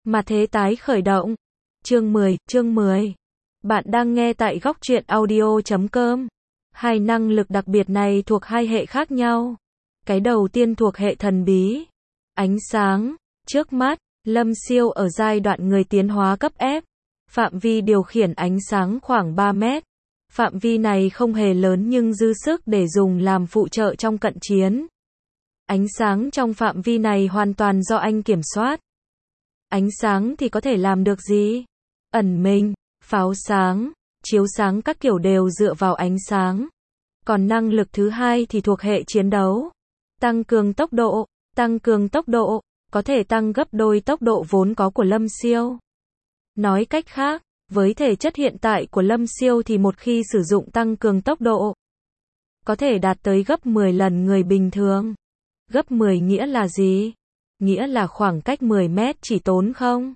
Mà thế tái khởi động. Chương 10. Bạn đang nghe tại góc truyện audio.com. Hai năng lực đặc biệt này thuộc hai hệ khác nhau. Cái đầu tiên thuộc hệ thần bí. Ánh sáng. Trước mắt, Lâm Siêu ở giai đoạn người tiến hóa cấp F. Phạm vi điều khiển ánh sáng khoảng 3 mét. Phạm vi này không hề lớn nhưng dư sức để dùng làm phụ trợ trong cận chiến. Ánh sáng trong phạm vi này hoàn toàn do anh kiểm soát. Ánh sáng thì có thể làm được gì? Ẩn mình, pháo sáng, chiếu sáng các kiểu đều dựa vào ánh sáng. Còn năng lực thứ hai thì thuộc hệ chiến đấu. Tăng cường tốc độ. Tăng cường tốc độ, có thể tăng gấp đôi tốc độ vốn có của Lâm Siêu. Nói cách khác, với thể chất hiện tại của Lâm Siêu thì một khi sử dụng tăng cường tốc độ, có thể đạt tới gấp 10 lần người bình thường. Gấp 10 nghĩa là gì? Nghĩa là khoảng cách 10 mét chỉ tốn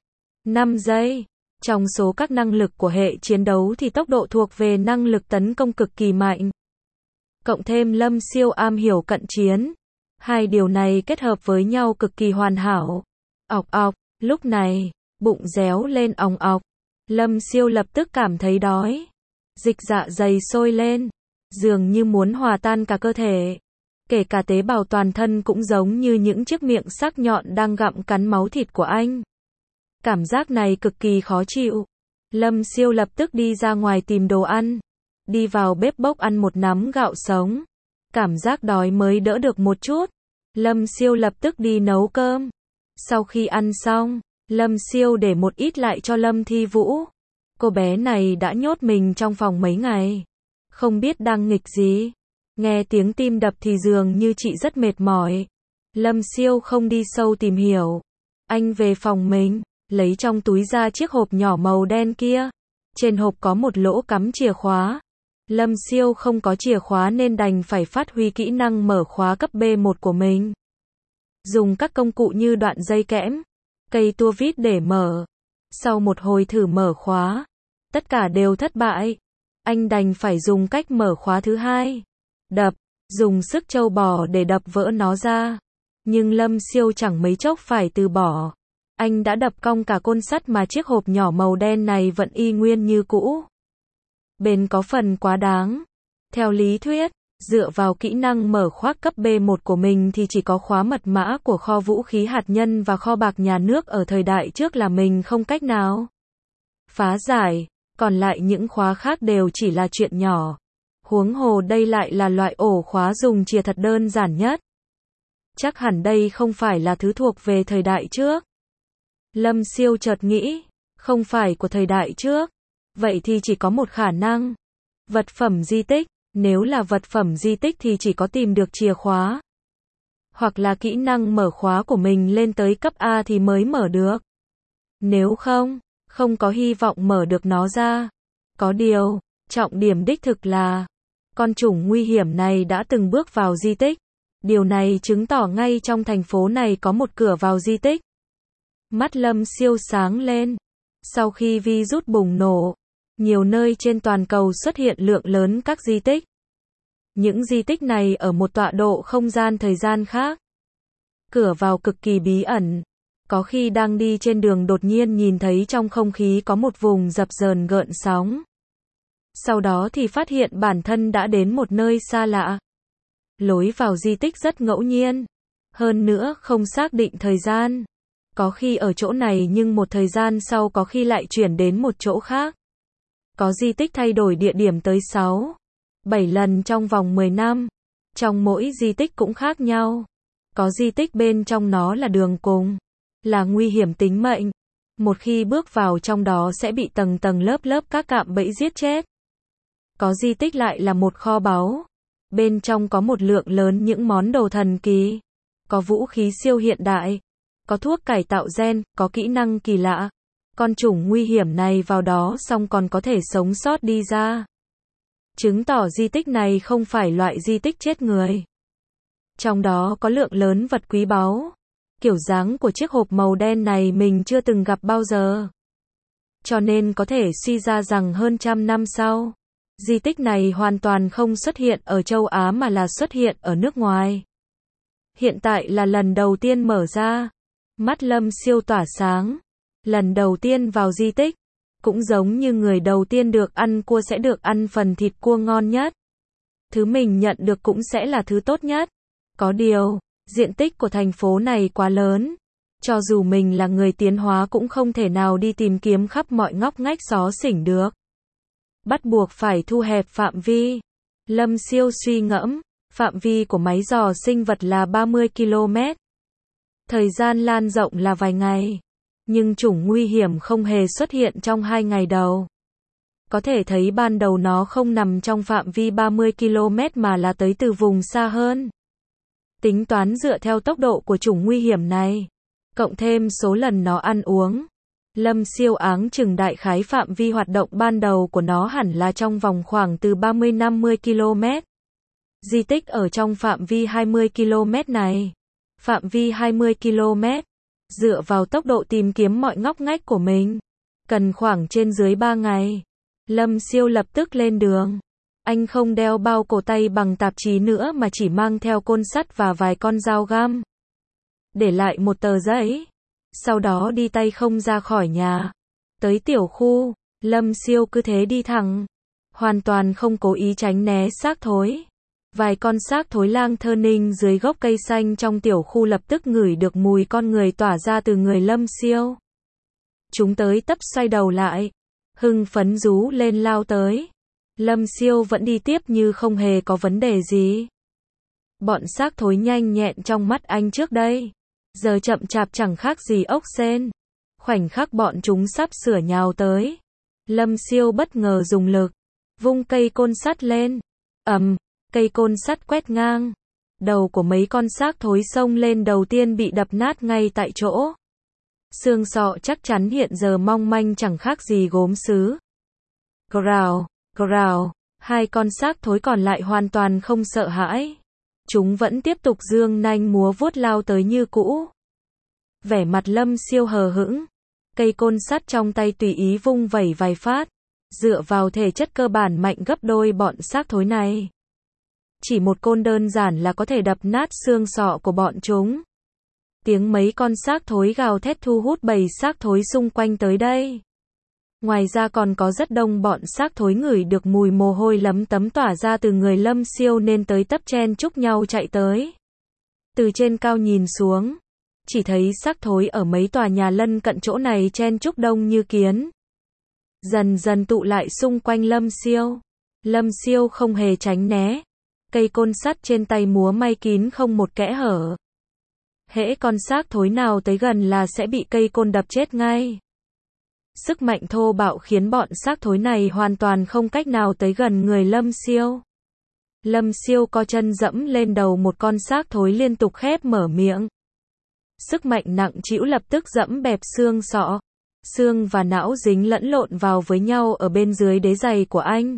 5 giây. Trong số các năng lực của hệ chiến đấu thì tốc độ thuộc về năng lực tấn công cực kỳ mạnh. Cộng thêm Lâm Siêu am hiểu cận chiến. Hai điều này kết hợp với nhau cực kỳ hoàn hảo. Ọc ọc, lúc này, bụng réo lên òng ọc. Lâm Siêu lập tức cảm thấy đói. Dịch dạ dày sôi lên, dường như muốn hòa tan cả cơ thể. Kể cả tế bào toàn thân cũng giống như những chiếc miệng sắc nhọn đang gặm cắn máu thịt của anh. Cảm giác này cực kỳ khó chịu. Lâm Siêu lập tức đi ra ngoài tìm đồ ăn. Đi vào bếp bốc ăn một nắm gạo sống. Cảm giác đói mới đỡ được một chút. Lâm Siêu lập tức đi nấu cơm. Sau khi ăn xong, Lâm Siêu để một ít lại cho Lâm Thi Vũ. Cô bé này đã nhốt mình trong phòng mấy ngày. Không biết đang nghịch gì. Nghe tiếng tim đập thì dường như chị rất mệt mỏi. Lâm Siêu không đi sâu tìm hiểu. Anh về phòng mình, lấy trong túi ra chiếc hộp nhỏ màu đen kia. Trên hộp có một lỗ cắm chìa khóa. Lâm Siêu không có chìa khóa nên đành phải phát huy kỹ năng mở khóa cấp B1 của mình. Dùng các công cụ như đoạn dây kẽm, cây tua vít để mở. Sau một hồi thử mở khóa, tất cả đều thất bại. Anh đành phải dùng cách mở khóa thứ hai. Đập, dùng sức trâu bò để đập vỡ nó ra. Nhưng Lâm Siêu chẳng mấy chốc phải từ bỏ. Anh đã đập cong cả côn sắt mà chiếc hộp nhỏ màu đen này vẫn y nguyên như cũ. Bền có phần quá đáng. Theo lý thuyết, dựa vào kỹ năng mở khóa cấp B1 của mình thì chỉ có khóa mật mã của kho vũ khí hạt nhân và kho bạc nhà nước ở thời đại trước là mình không cách nào phá giải, còn lại những khóa khác đều chỉ là chuyện nhỏ. Huống hồ đây lại là loại ổ khóa dùng chìa thật đơn giản nhất. Chắc hẳn đây không phải là thứ thuộc về thời đại trước. Lâm Siêu chợt nghĩ, không phải của thời đại trước. Vậy thì chỉ có một khả năng. Vật phẩm di tích, nếu là vật phẩm di tích thì chỉ có tìm được chìa khóa. Hoặc là kỹ năng mở khóa của mình lên tới cấp A thì mới mở được. Nếu không có hy vọng mở được nó ra. Có điều, trọng điểm đích thực là, con chủng nguy hiểm này đã từng bước vào di tích. Điều này chứng tỏ ngay trong thành phố này có một cửa vào di tích. Mắt Lâm Siêu sáng lên. Sau khi virus bùng nổ, nhiều nơi trên toàn cầu xuất hiện lượng lớn các di tích. Những di tích này ở một tọa độ không gian thời gian khác. Cửa vào cực kỳ bí ẩn. Có khi đang đi trên đường đột nhiên nhìn thấy trong không khí có một vùng dập dờn gợn sóng. Sau đó thì phát hiện bản thân đã đến một nơi xa lạ. Lối vào di tích rất ngẫu nhiên. Hơn nữa không xác định thời gian. Có khi ở chỗ này nhưng một thời gian sau có khi lại chuyển đến một chỗ khác. Có di tích thay đổi địa điểm tới 7 lần trong vòng 10 năm. Trong mỗi di tích cũng khác nhau. Có di tích bên trong nó là đường cùng, là nguy hiểm tính mệnh. Một khi bước vào trong đó sẽ bị tầng tầng lớp lớp các cạm bẫy giết chết. Có di tích lại là một kho báu. Bên trong có một lượng lớn những món đồ thần kỳ. Có vũ khí siêu hiện đại. Có thuốc cải tạo gen, có kỹ năng kỳ lạ. Con chủng nguy hiểm này vào đó xong còn có thể sống sót đi ra. Chứng tỏ di tích này không phải loại di tích chết người. Trong đó có lượng lớn vật quý báu. Kiểu dáng của chiếc hộp màu đen này mình chưa từng gặp bao giờ. Cho nên có thể suy ra rằng hơn 100 năm sau, di tích này hoàn toàn không xuất hiện ở châu Á mà là xuất hiện ở nước ngoài. Hiện tại là lần đầu tiên mở ra. Mắt Lâm Siêu tỏa sáng. Lần đầu tiên vào di tích, cũng giống như người đầu tiên được ăn cua sẽ được ăn phần thịt cua ngon nhất. Thứ mình nhận được cũng sẽ là thứ tốt nhất. Có điều, diện tích của thành phố này quá lớn. Cho dù mình là người tiến hóa cũng không thể nào đi tìm kiếm khắp mọi ngóc ngách xó xỉnh được. Bắt buộc phải thu hẹp phạm vi. Lâm Siêu suy ngẫm, phạm vi của máy dò sinh vật là 30 km. Thời gian lan rộng là vài ngày. Nhưng chủng nguy hiểm không hề xuất hiện trong 2 ngày đầu. Có thể thấy ban đầu nó không nằm trong phạm vi 30 km mà là tới từ vùng xa hơn. Tính toán dựa theo tốc độ của chủng nguy hiểm này, cộng thêm số lần nó ăn uống, Lâm Siêu áng chừng đại khái phạm vi hoạt động ban đầu của nó hẳn là trong vòng khoảng từ 30-50 km. Di tích ở trong phạm vi 20 km này. Phạm vi 20 km. Dựa vào tốc độ tìm kiếm mọi ngóc ngách của mình, cần khoảng trên dưới 3 ngày. Lâm Siêu lập tức lên đường. Anh không đeo bao cổ tay bằng tạp chí nữa mà chỉ mang theo côn sắt và vài con dao găm. Để lại một tờ giấy. Sau đó đi tay không ra khỏi nhà. Tới tiểu khu, Lâm Siêu cứ thế đi thẳng. Hoàn toàn không cố ý tránh né xác thối. Vài con xác thối lang thơ ninh dưới gốc cây xanh trong tiểu khu lập tức ngửi được mùi con người tỏa ra từ người Lâm Siêu. Chúng tới tấp xoay đầu lại. Hưng phấn rú lên lao tới. Lâm Siêu vẫn đi tiếp như không hề có vấn đề gì. Bọn xác thối nhanh nhẹn trong mắt anh trước đây. Giờ chậm chạp chẳng khác gì ốc sên. Khoảnh khắc bọn chúng sắp sửa nhào tới. Lâm Siêu bất ngờ dùng lực. Vung cây côn sắt lên. Cây côn sắt quét ngang. Đầu của mấy con xác thối xông lên đầu tiên bị đập nát ngay tại chỗ. Xương sọ chắc chắn hiện giờ mong manh chẳng khác gì gốm sứ. Grào, grào, hai con xác thối còn lại hoàn toàn không sợ hãi. Chúng vẫn tiếp tục giương nanh múa vuốt lao tới như cũ. Vẻ mặt Lâm Siêu hờ hững. Cây côn sắt trong tay tùy ý vung vẩy vài phát. Dựa vào thể chất cơ bản mạnh gấp đôi bọn xác thối này. Chỉ một côn đơn giản là có thể đập nát xương sọ của bọn chúng. Tiếng mấy con xác thối gào thét thu hút bầy xác thối xung quanh tới đây. Ngoài ra còn có rất đông bọn xác thối ngửi được mùi mồ hôi lấm tấm tỏa ra từ người Lâm Siêu nên tới tấp chen chúc nhau chạy tới. Từ trên cao nhìn xuống, chỉ thấy xác thối ở mấy tòa nhà lân cận chỗ này chen chúc đông như kiến. Dần dần tụ lại xung quanh Lâm Siêu. Lâm Siêu không hề tránh né. Cây côn sắt trên tay múa may kín không một kẽ hở. Hễ con xác thối nào tới gần là sẽ bị cây côn đập chết ngay. Sức mạnh thô bạo khiến bọn xác thối này hoàn toàn không cách nào tới gần người Lâm Siêu. Lâm Siêu co chân dẫm lên đầu một con xác thối liên tục khép mở miệng. Sức mạnh nặng trĩu lập tức dẫm bẹp xương sọ. Xương và não dính lẫn lộn vào với nhau ở bên dưới đế giày của anh.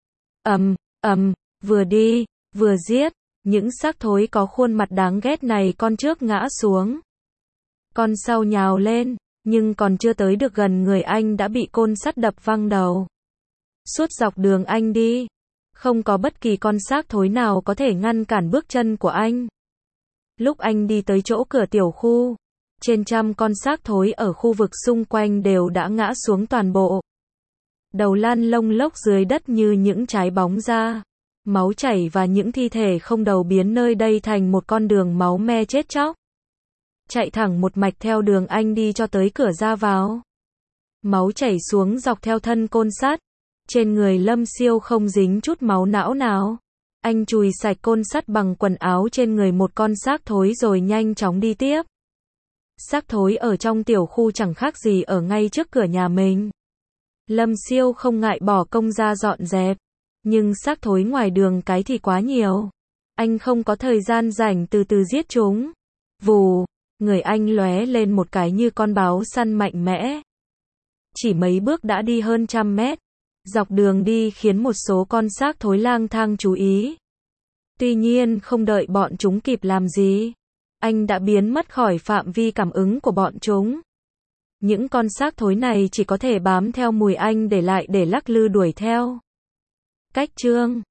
Vừa đi, vừa giết. Những xác thối có khuôn mặt đáng ghét này con trước ngã xuống. Con sau nhào lên, nhưng còn chưa tới được gần người anh đã bị côn sắt đập văng đầu. Suốt dọc đường anh đi, không có bất kỳ con xác thối nào có thể ngăn cản bước chân của anh. Lúc anh đi tới chỗ cửa tiểu khu, trên trăm con xác thối ở khu vực xung quanh đều đã ngã xuống toàn bộ. Đầu lăn lông lốc dưới đất như những trái bóng ra. Máu chảy và những thi thể không đầu biến nơi đây thành một con đường máu me chết chóc. Chạy thẳng một mạch theo đường anh đi cho tới cửa ra vào. Máu chảy xuống dọc theo thân côn sắt. Trên người Lâm Siêu không dính chút máu não nào. Anh chùi sạch côn sắt bằng quần áo trên người một con xác thối rồi nhanh chóng đi tiếp. Xác thối ở trong tiểu khu chẳng khác gì ở ngay trước cửa nhà mình. Lâm Siêu không ngại bỏ công ra dọn dẹp. Nhưng xác thối ngoài đường cái thì quá nhiều. Anh không có thời gian rảnh từ từ giết chúng. Vù, người anh lóe lên một cái như con báo săn mạnh mẽ. Chỉ mấy bước đã đi hơn 100 mét. Dọc đường đi khiến một số con xác thối lang thang chú ý. Tuy nhiên không đợi bọn chúng kịp làm gì, anh đã biến mất khỏi phạm vi cảm ứng của bọn chúng. Những con xác thối này chỉ có thể bám theo mùi anh để lại để lắc lư đuổi theo. Cách chương